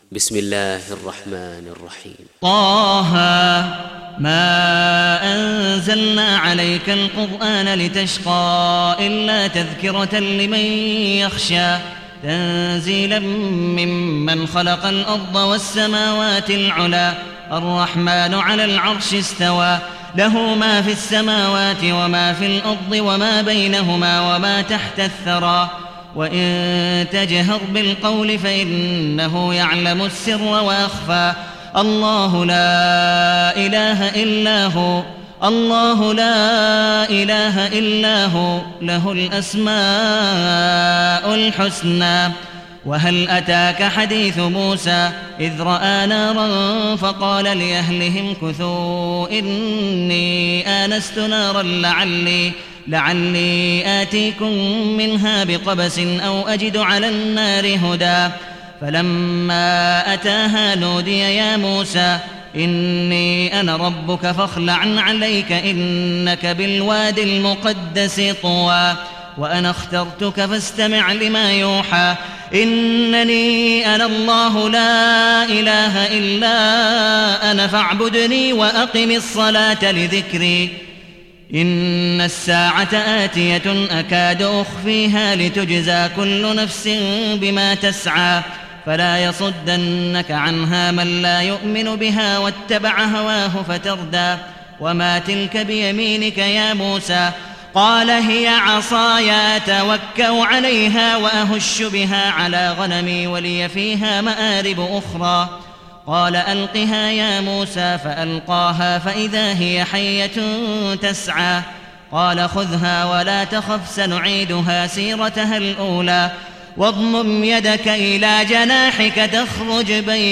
بسم الله الرحمن الرحيم. طه ما أنزلنا عليك القرآن لتشقى إلا تذكرة لمن يخشى تنزيلا ممن خلق الأرض والسماوات العلى الرحمن على العرش استوى له ما في السماوات وما في الأرض وما بينهما وما تحت الثرى وإن تجهر بالقول فإنه يعلم السر وأخفى الله لا إله إلا هو له الأسماء الحسنى. وهل أتاك حديث موسى إذ رأى نارا فقال لأهلهم كثوا إني آنست نارا لعلي آتيكم منها بقبس أو أجد على النار هدى فلما أتاها نودي يا موسى إني أنا ربك فاخلع عليك إنك بالوادي المقدس طوى وأنا اخترتك فاستمع لما يوحى إنني أنا الله لا إله إلا أنا فاعبدني وأقم الصلاة لذكري إن الساعة آتية أكاد أخفيها لتجزى كل نفس بما تسعى فلا يصدنك عنها من لا يؤمن بها واتبع هواه فتردى وما تلك بيمينك يا موسى قال هي عصاي أتوكأ عليها وأهش بها على غنمي ولي فيها مآرب أخرى قال ألقها يا موسى فألقاها فإذا هي حية تسعى قال خذها ولا تخف سنعيدها سيرتها الأولى واضمم يدك إلى جناحك تخرج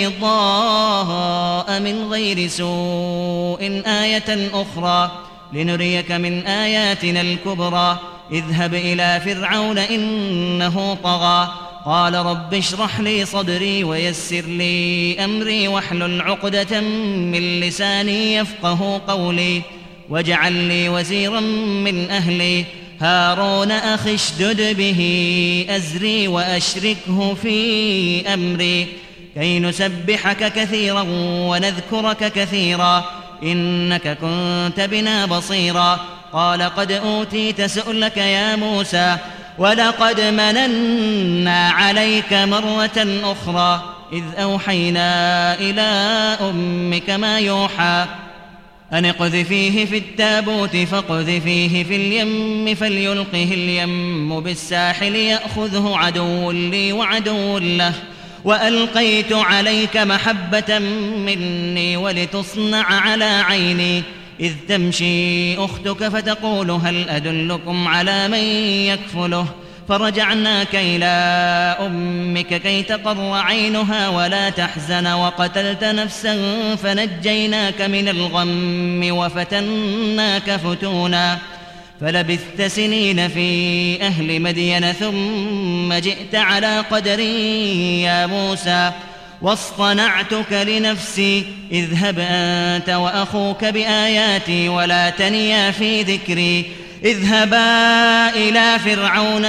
بيضاء من غير سوء آية أخرى لنريك من آياتنا الكبرى اذهب إلى فرعون إنه طغى قال رب اشرح لي صدري ويسر لي أمري واحلل عقدة من لساني يفقه قولي واجعل لي وزيرا من أهلي هارون أخي اشدد به أزري وأشركه في أمري كي نسبحك كثيرا ونذكرك كثيرا إنك كنت بنا بصيرا قال قد أوتيت سؤلك يا موسى ولقد مننا عليك مرة أخرى إذ أوحينا إلى أمك ما يوحى أن اقذفيه في التابوت فاقذفيه في اليم فليلقه اليم بالساحل يأخذه عدو لي وعدو له وألقيت عليك محبة مني ولتصنع على عيني إذ تمشي أختك فتقول هل أدلكم على من يكفله فرجعناك إلى أمك كي تقر عينها ولا تحزن وقتلت نفسا فنجيناك من الغم وفتناك فتونا فلبثت سنين في أهل مدين ثم جئت على قدري يا موسى واصطنعتك لنفسي اذهب أنت وأخوك بآياتي ولا تنيا في ذكري اذهبا إلى فرعون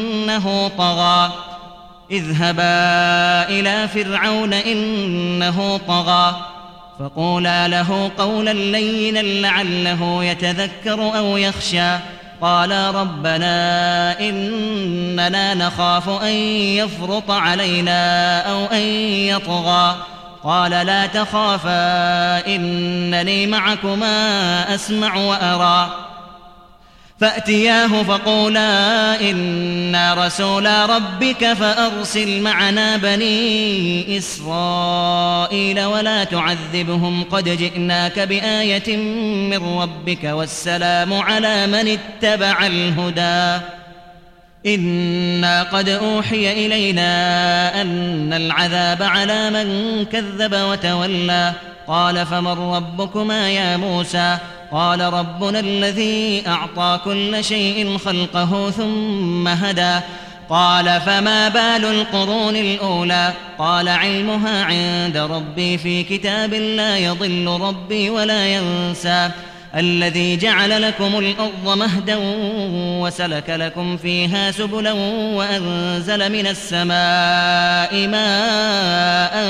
إنه طغى فقولا له قولا لينا لعله يتذكر أو يخشى قالا ربنا إننا نخاف أن يفرط علينا أو أن يطغى قال لا تخافا إنني معكما أسمع وأرى فأتياه فقولا إنا رسولا ربك فأرسل معنا بني إسرائيل ولا تعذبهم قد جئناك بآية من ربك والسلام على من اتبع الهدى إنا قد أوحي إلينا أن العذاب على من كذب وتولى قال فمن ربكما يا موسى قال ربنا الذي أعطى كل شيء خلقه ثم هدى قال فما بال القرون الأولى قال علمها عند ربي في كتاب لا يضل ربي ولا ينسى الذي جعل لكم الأرض مهدا وسلك لكم فيها سبلا وأنزل من السماء ماء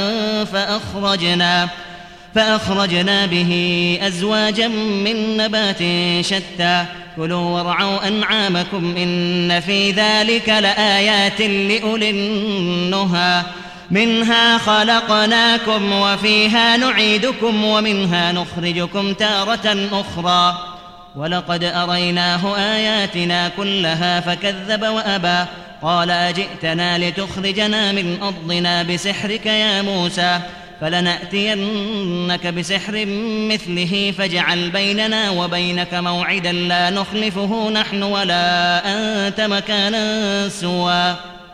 فأخرجنا به أزواجا من نبات شتى كلوا وارعوا أنعامكم إن في ذلك لآيات لأولي النهى منها خلقناكم وفيها نعيدكم ومنها نخرجكم تارة أخرى ولقد أريناه آياتنا كلها فكذب وأبى قال أجئتنا لتخرجنا من أرضنا بسحرك يا موسى فلنأتينك بسحر مثله فاجعل بيننا وبينك موعدا لا نخلفه نحن ولا أنت مكانا سوى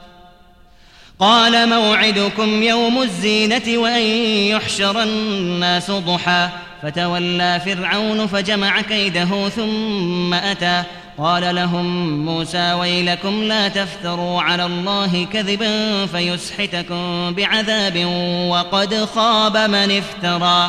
قال موعدكم يوم الزينة وأن يحشر الناس ضحى فتولى فرعون فجمع كيده ثم أتى قال لهم موسى ويلكم لا تفتروا على الله كذبا فيسحتكم بعذاب وقد خاب من افترى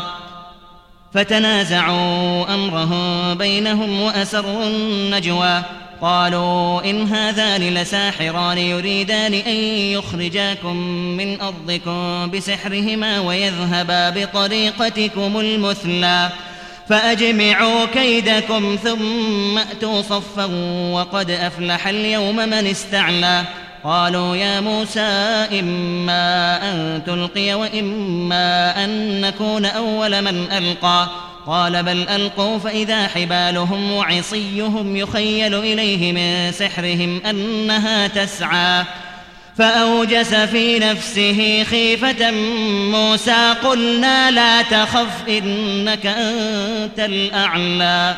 فتنازعوا أمرهم بينهم وأسروا النجوى قالوا إن هذان لساحران يريدان أن يخرجاكم من أرضكم بسحرهما ويذهبا بطريقتكم المثلى فأجمعوا كيدكم ثم أتوا صفا وقد أفلح اليوم من استعلى قالوا يا موسى إما أن تلقي وإما أن نكون أول من ألقى قال بل ألقوا فإذا حبالهم وعصيهم يخيل إليه من سحرهم أنها تسعى فأوجس في نفسه خيفة موسى قلنا لا تخف إنك أنت الأعلى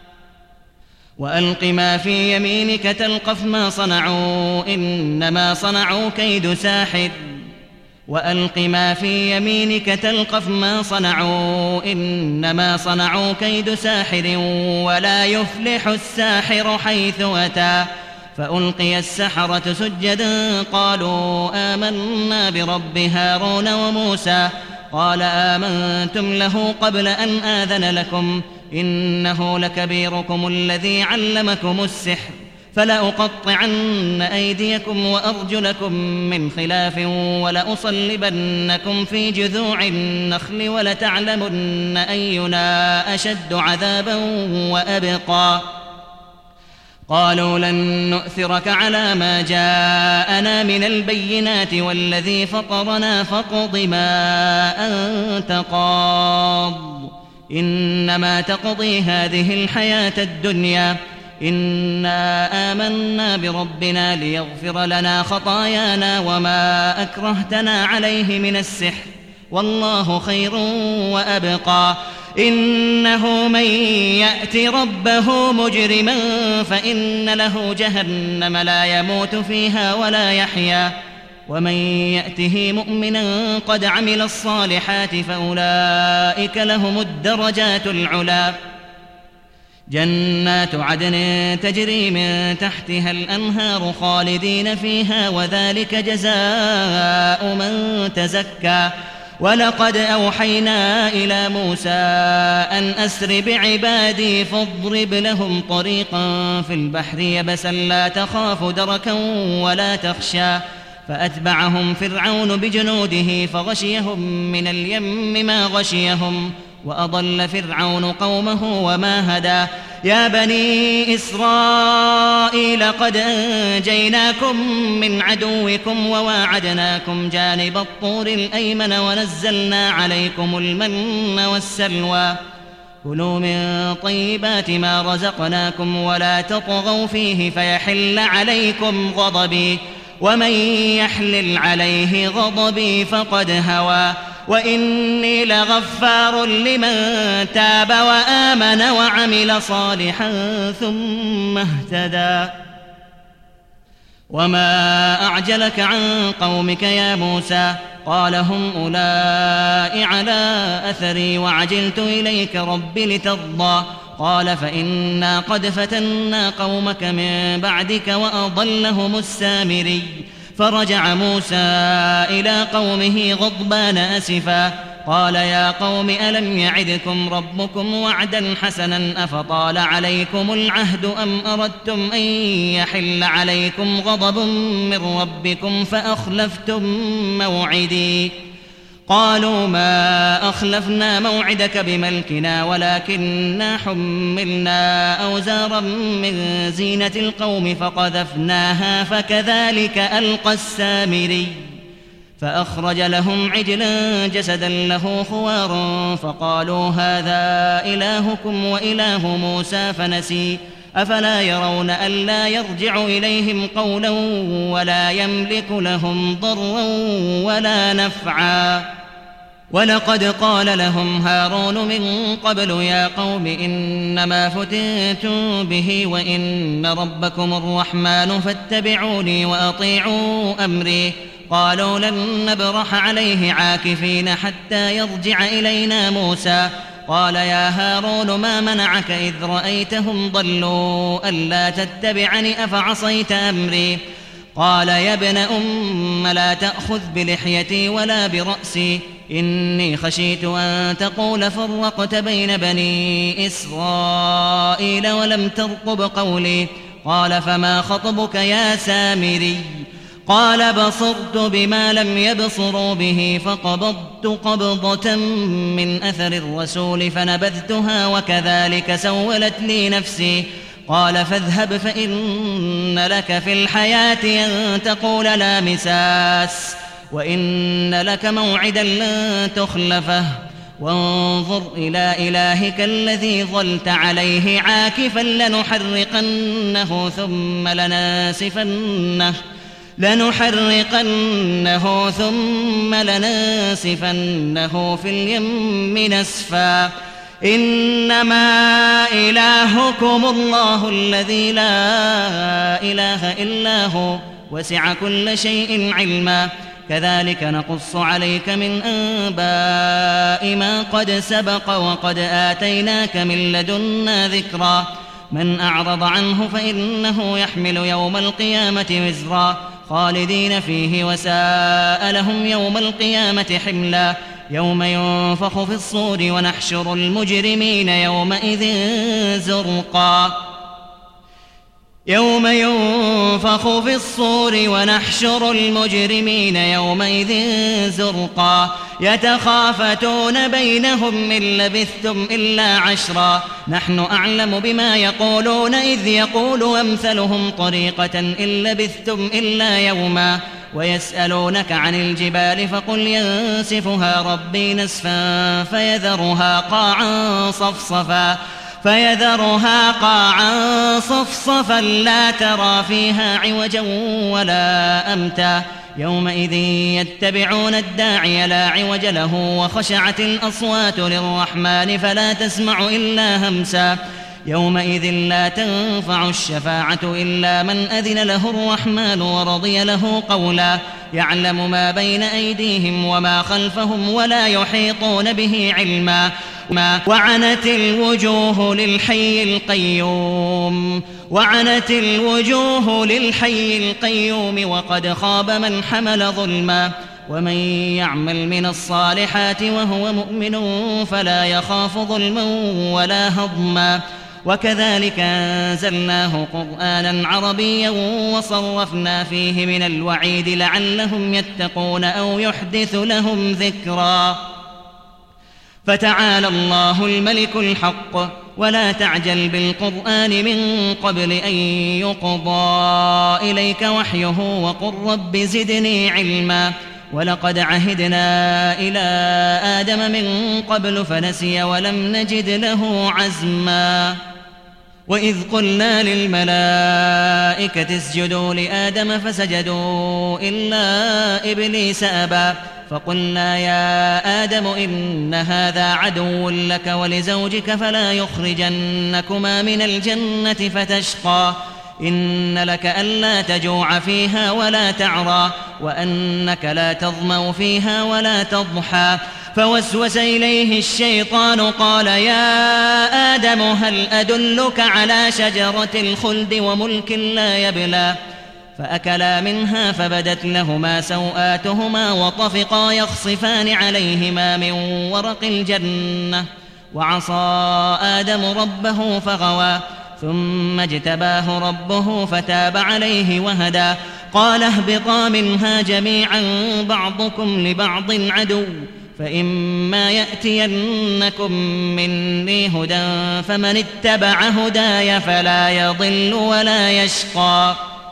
وألق ما في يمينك تلقف ما صنعوا إنما صنعوا كيد ساحر وألق ما في يمينك تلقف ما صنعوا إنما صنعوا كيد ساحر ولا يفلح الساحر حيث أتى فألقي السحرة سجدا قالوا آمنا برب هارون وموسى قال آمنتم له قبل أن آذن لكم إنه لكبيركم الذي علمكم السحر فلأقطعن أيديكم وأرجلكم من خلاف ولأصلبنكم في جذوع النخل ولتعلمن أينا أشد عذابا وأبقى قالوا لن نؤثرك على ما جاءنا من البينات والذي فطرنا فاقض ما أنت قاض إنما تقضي هذه الحياة الدنيا إنا آمنا بربنا ليغفر لنا خطايانا وما أكرهتنا عليه من السحر والله خير وأبقى إنه من يأت ربه مجرما فإن له جهنم لا يموت فيها ولا يحيا ومن يأته مؤمنا قد عمل الصالحات فأولئك لهم الدرجات العلى جنات عدن تجري من تحتها الأنهار خالدين فيها وذلك جزاء من تزكى ولقد أوحينا إلى موسى أن أسر بعبادي فاضرب لهم طريقا في البحر يبسا لا تخاف دركا ولا تخشى فأتبعهم فرعون بجنوده فغشيهم من اليم ما غشيهم وأضل فرعون قومه وما هدى يا بني إسرائيل قد أنجيناكم من عدوكم وواعدناكم جانب الطور الأيمن ونزلنا عليكم المن والسلوى كلوا من طيبات ما رزقناكم ولا تطغوا فيه فيحل عليكم غضبي ومن يحلل عليه غضبي فقد هوى وإني لغفار لمن تاب وآمن وعمل صالحا ثم اهتدى وما أعجلك عن قومك يا موسى قال هم أولئك على أثري وعجلت إليك رب لترضى قال فإنا قد فتنا قومك من بعدك وأضلهم السامري فرجع موسى إلى قومه غضبان أسفا قال يا قوم ألم يعدكم ربكم وعدا حسنا أفطال عليكم العهد أم أردتم أن يحل عليكم غضب من ربكم فأخلفتم موعدي قالوا ما أخلفنا موعدك بملكنا ولكننا حملنا أوزارا من زينة القوم فقذفناها فكذلك ألقى السامري فأخرج لهم عجلا جسدا له خوار فقالوا هذا إلهكم وإله موسى فنسي أفلا يرون ألا يرجع إليهم قولا ولا يملك لهم ضرا ولا نفعا ولقد قال لهم هارون من قبل يا قوم إنما فتنتم به وإن ربكم الرحمن فاتبعوني وأطيعوا أمري قالوا لن نبرح عليه عاكفين حتى يرجع إلينا موسى قال يا هارون ما منعك إذ رأيتهم ضلوا ألا تتبعني أفعصيت أمري قال يا ابن أم لا تأخذ بلحيتي ولا برأسي إني خشيت أن تقول فرقت بين بني إسرائيل ولم ترقب قولي قال فما خطبك يا سامري قال بصرت بما لم يبصروا به فقبضت قبضة من أثر الرسول فنبذتها وكذلك سولت لي نفسي قال فاذهب فإن لك في الحياة أن تقول لا مساس وإن لك موعدا لن تخلفه وانظر إلى إلهك الذي ظلت عليه عاكفا لنحرقنه ثم لننسفنه في اليم نسفا إنما إلهكم الله الذي لا إله إلا هو وسع كل شيء علما كذلك نقص عليك من أنباء ما قد سبق وقد آتيناك من لدنا ذكرا من أعرض عنه فإنه يحمل يوم القيامة وزرا خالدين فيه وساء لهم يوم القيامة حملا يوم ينفخ في الصور ونحشر المجرمين يومئذ زرقا يتخافتون بينهم إن لبثتم إلا عشرا نحن أعلم بما يقولون إذ يقول أمثلهم طريقة إن لبثتم إلا يوما ويسألونك عن الجبال فقل ينسفها ربي نسفا فيذرها قاعا صفصفا لا ترى فيها عوجا ولا أمتا يومئذ يتبعون الداعي لا عوج له وخشعت الأصوات للرحمن فلا تسمع إلا همسا يومئذ لا تنفع الشفاعة إلا من أذن له الرحمن ورضي له قولا يعلم ما بين أيديهم وما خلفهم ولا يحيطون به علما وعنت الوجوه للحي القيوم وقد خاب من حمل ظلما ومن يعمل من الصالحات وهو مؤمن فلا يخاف ظلما ولا هضما وكذلك أنزلناه قرآنا عربيا وصرفنا فيه من الوعيد لعلهم يتقون أو يحدث لهم ذكرا فتعالى الله الملك الحق ولا تعجل بالقرآن من قبل أن يقضى إليك وحيه وقل رب زدني علما ولقد عهدنا إلى آدم من قبل فنسي ولم نجد له عزما وإذ قلنا للملائكة اسجدوا لآدم فسجدوا إلا إبليس أبى فقلنا يا آدم إن هذا عدو لك ولزوجك فلا يخرجنكما من الجنة فتشقى إن لك ألا تجوع فيها ولا تعرى وأنك لا تظمأ فيها ولا تضحى فوسوس إليه الشيطان قال يا آدم هل أدلك على شجرة الخلد وملك لا يبلى فأكلا منها فبدت لهما سوآتهما وطفقا يخصفان عليهما من ورق الجنة وعصى آدم ربه فغوى ثم اجتباه ربه فتاب عليه وهدى قال اهبطا منها جميعا بعضكم لبعض عدو فإما يأتينكم مني هدى فمن اتبع هداي فلا يضل ولا يشقى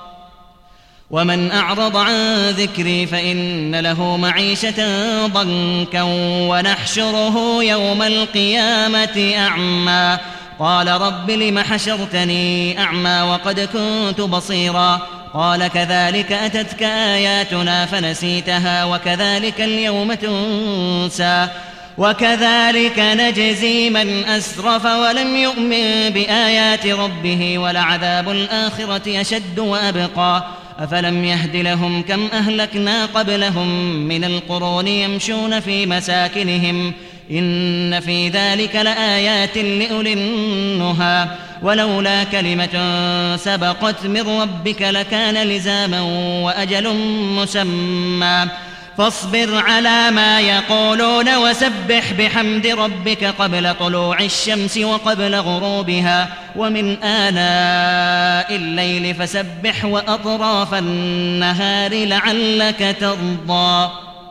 ومن أعرض عن ذكري فإن له معيشة ضنكا ونحشره يوم القيامة أعمى قال رب لم حشرتني أعمى وقد كنت بصيرا قال كذلك أتتك آياتنا فنسيتها وكذلك اليوم تنسى وكذلك نجزي من أسرف ولم يؤمن بآيات ربه ولعذاب الآخرة أشد وأبقى أفلم يهد لهم كم أهلكنا قبلهم من القرون يمشون في مساكنهم إن في ذلك لآيات لأولي النهى ولولا كلمة سبقت من ربك لكان لزاما وأجل مسمى فاصبر على ما يقولون وسبح بحمد ربك قبل طلوع الشمس وقبل غروبها ومن آناء الليل فسبح وأطراف النهار لعلك ترضى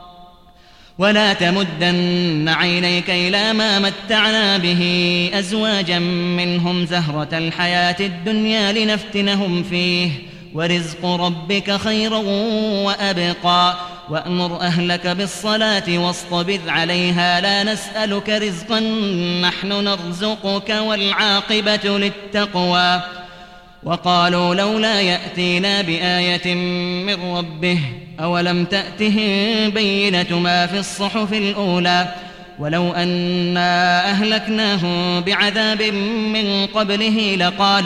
ولا تمدن عينيك إلى ما متعنا به أزواجا منهم زهرة الحياة الدنيا لنفتنهم فيه ورزق ربك خير وأبقى وأمر أهلك بالصلاة واصطبر عليها لا نسألك رزقا نحن نرزقك والعاقبة للتقوى وقالوا لولا يأتينا بآية من ربه أولم تأتهم بينة ما في الصحف الأولى ولو أنا أهلكناهم بعذاب من قبله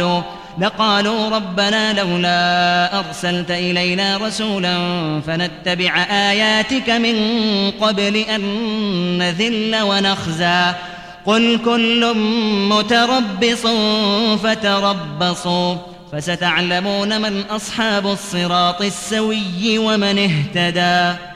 لقالوا ربنا لولا أرسلت إلينا رسولا فنتبع آياتك من قبل أن نذل ونخزى قل كل متربص فتربصوا فستعلمون من أصحاب الصراط السوي ومن اهتدى